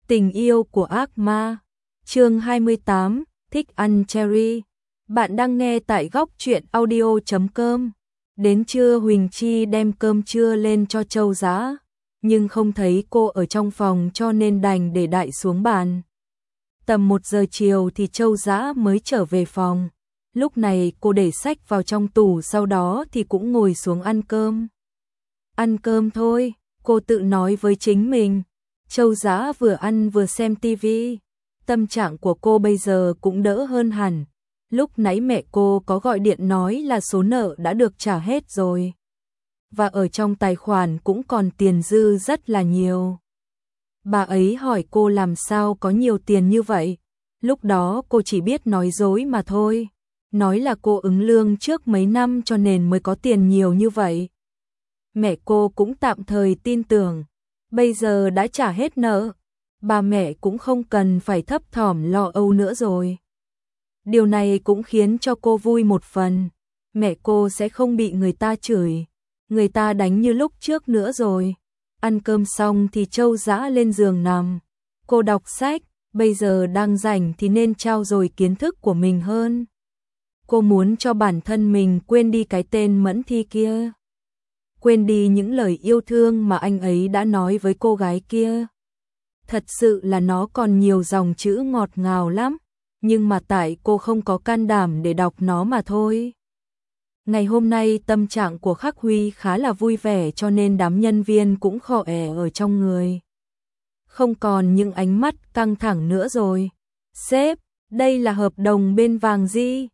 Tình yêu của ác ma. Chương 28, thích ăn cherry. Bạn đang nghe tại góc truyện audio.com. Đến trưa Huỳnh Chi đem cơm trưa lên cho Châu Dã, nhưng không thấy cô ở trong phòng cho nên đành để đại xuống bàn. Tầm 1 giờ chiều thì Châu Dã mới trở về phòng. Lúc này cô để sách vào trong tủ, sau đó thì cũng ngồi xuống ăn cơm. Ăn cơm thôi, cô tự nói với chính mình. Châu Dã vừa ăn vừa xem tivi. Tâm trạng của cô bây giờ cũng đỡ hơn hẳn. Lúc nãy mẹ cô có gọi điện nói là số nợ đã được trả hết rồi. Và ở trong tài khoản cũng còn tiền dư rất là nhiều. Bà ấy hỏi cô làm sao có nhiều tiền như vậy. Lúc đó cô chỉ biết nói dối mà thôi. Nói là cô ứng lương trước mấy năm cho nên mới có tiền nhiều như vậy. Mẹ cô cũng tạm thời tin tưởng. Bây giờ đã trả hết nợ, bà mẹ cũng không cần phải thấp thỏm lo âu nữa rồi. Điều này cũng khiến cho cô vui một phần. Mẹ cô sẽ không bị người ta chửi, người ta đánh như lúc trước nữa rồi. Ăn cơm xong thì Châu Dã lên giường nằm. Cô đọc sách, bây giờ đang rảnh thì nên trau dồi kiến thức của mình hơn. Cô muốn cho bản thân mình quên đi cái tên Mẫn Thi kia. Quên đi những lời yêu thương mà anh ấy đã nói với cô gái kia. Thật sự là nó còn nhiều dòng chữ ngọt ngào lắm, nhưng mà tại cô không có can đảm để đọc nó mà thôi. Ngày hôm nay tâm trạng của Khắc Huy khá là vui vẻ cho nên đám nhân viên cũng khò ẻ ở trong người. Không còn những ánh mắt căng thẳng nữa rồi. Sếp, đây là hợp đồng bên Vàng Di.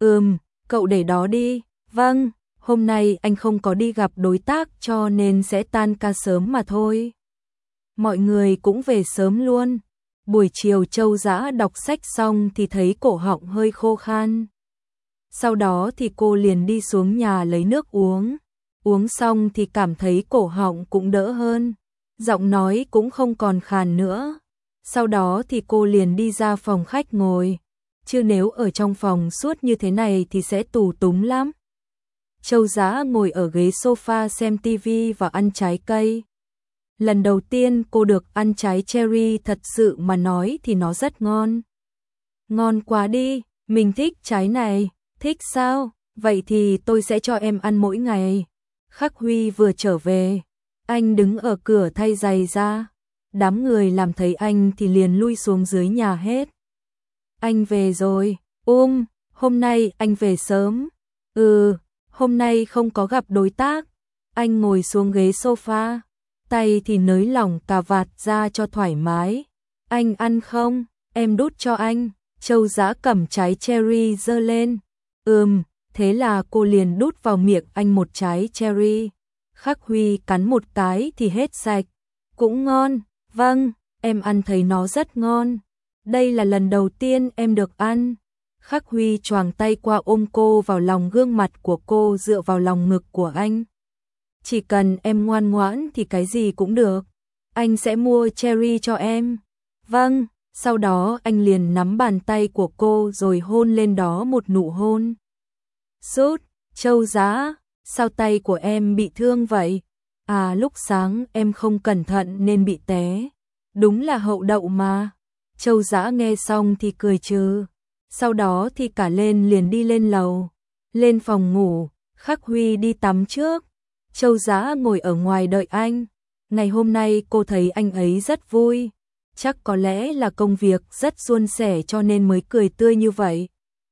Cậu để đó đi. Vâng. Hôm nay anh không có đi gặp đối tác cho nên sẽ tan ca sớm mà thôi. Mọi người cũng về sớm luôn. Buổi chiều Châu Dã đọc sách xong thì thấy cổ họng hơi khô khan. Sau đó thì cô liền đi xuống nhà lấy nước uống. Uống xong thì cảm thấy cổ họng cũng đỡ hơn. Giọng nói cũng không còn khàn nữa. Sau đó thì cô liền đi ra phòng khách ngồi. Chứ nếu ở trong phòng suốt như thế này thì sẽ tù túng lắm. Châu Dã ngồi ở ghế sofa xem tivi và ăn trái cây. Lần đầu tiên cô được ăn trái cherry, thật sự mà nói thì nó rất ngon. Ngon quá đi, mình thích trái này. Thích sao? Vậy thì tôi sẽ cho em ăn mỗi ngày. Khắc Huy vừa trở về. Anh đứng ở cửa thay giày ra. Đám người làm thấy anh thì liền lui xuống dưới nhà hết. Anh về rồi. Hôm nay anh về sớm. Hôm nay không có gặp đối tác. Anh ngồi xuống ghế sofa, tay thì nới lỏng cà vạt ra cho thoải mái. Anh ăn không? Em đút cho anh. Châu Dã cầm trái cherry giơ lên. Thế là cô liền đút vào miệng anh một trái cherry. Khắc Huy cắn một cái thì hết sạch. Cũng ngon. Vâng, em ăn thấy nó rất ngon. Đây là lần đầu tiên em được ăn. Khắc Huy choàng tay qua ôm cô vào lòng, gương mặt của cô dựa vào lòng ngực của anh. Chỉ cần em ngoan ngoãn thì cái gì cũng được. Anh sẽ mua cherry cho em. Vâng, sau đó anh liền nắm bàn tay của cô rồi hôn lên đó một nụ hôn. Sút, Châu Dã, sao tay của em bị thương vậy? À, lúc sáng em không cẩn thận nên bị té. Đúng là hậu đậu mà. Châu Dã nghe xong thì cười trừ. Sau đó thì cả lên liền đi lên lầu, lên phòng ngủ. Khắc Huy đi tắm trước. Châu Dã ngồi ở ngoài đợi anh. Ngày hôm nay cô thấy anh ấy rất vui. Chắc có lẽ là công việc rất suôn sẻ cho nên mới cười tươi như vậy.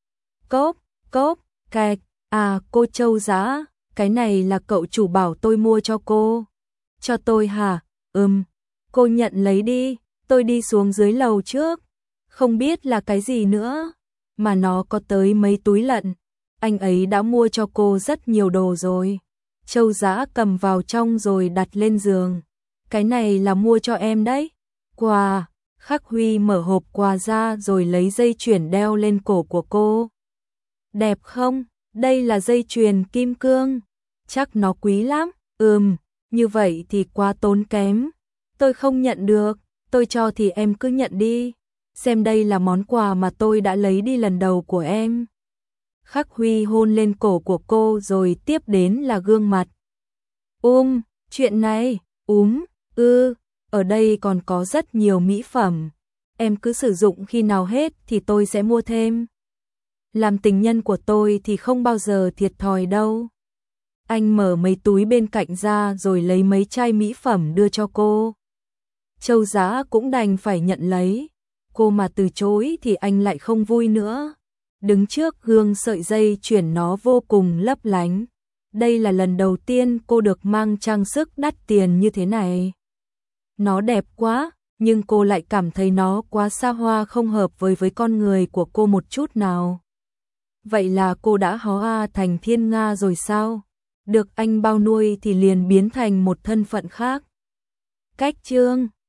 Cốp, cạch. À, cô Châu Dã, cái này là cậu chủ bảo tôi mua cho cô. Cho tôi hả? Cô nhận lấy đi, tôi đi xuống dưới lầu trước. Không biết là cái gì nữa, mà nó có tới mấy túi lận. Anh ấy đã mua cho cô rất nhiều đồ rồi. Châu Dã cầm vào trong rồi đặt lên giường. Cái này là mua cho em đấy. Quà. Khắc Huy mở hộp quà ra rồi lấy dây chuyền đeo lên cổ của cô. Đẹp không? Đây là dây chuyền kim cương. Chắc nó quý lắm. Như vậy thì quá tốn kém. Tôi không nhận được. Tôi cho thì em cứ nhận đi. Xem đây là món quà mà tôi đã lấy đi lần đầu của em. Khắc Huy hôn lên cổ của cô rồi tiếp đến là gương mặt. Chuyện này, ở đây còn có rất nhiều mỹ phẩm, em cứ sử dụng khi nào hết thì tôi sẽ mua thêm. Làm tình nhân của tôi thì không bao giờ thiệt thòi đâu. Anh mở mấy túi bên cạnh ra rồi lấy mấy chai mỹ phẩm đưa cho cô. Châu Giá cũng đành phải nhận lấy. Cô mà từ chối thì anh lại không vui nữa. Đứng trước gương sợi dây chuyền nó vô cùng lấp lánh. Đây là lần đầu tiên cô được mang trang sức đắt tiền như thế này. Nó đẹp quá, nhưng cô lại cảm thấy nó quá xa hoa, không hợp với con người của cô một chút nào. Vậy là cô đã hóa thành thiên nga rồi sao? Được anh bao nuôi thì liền biến thành một thân phận khác. Cách chương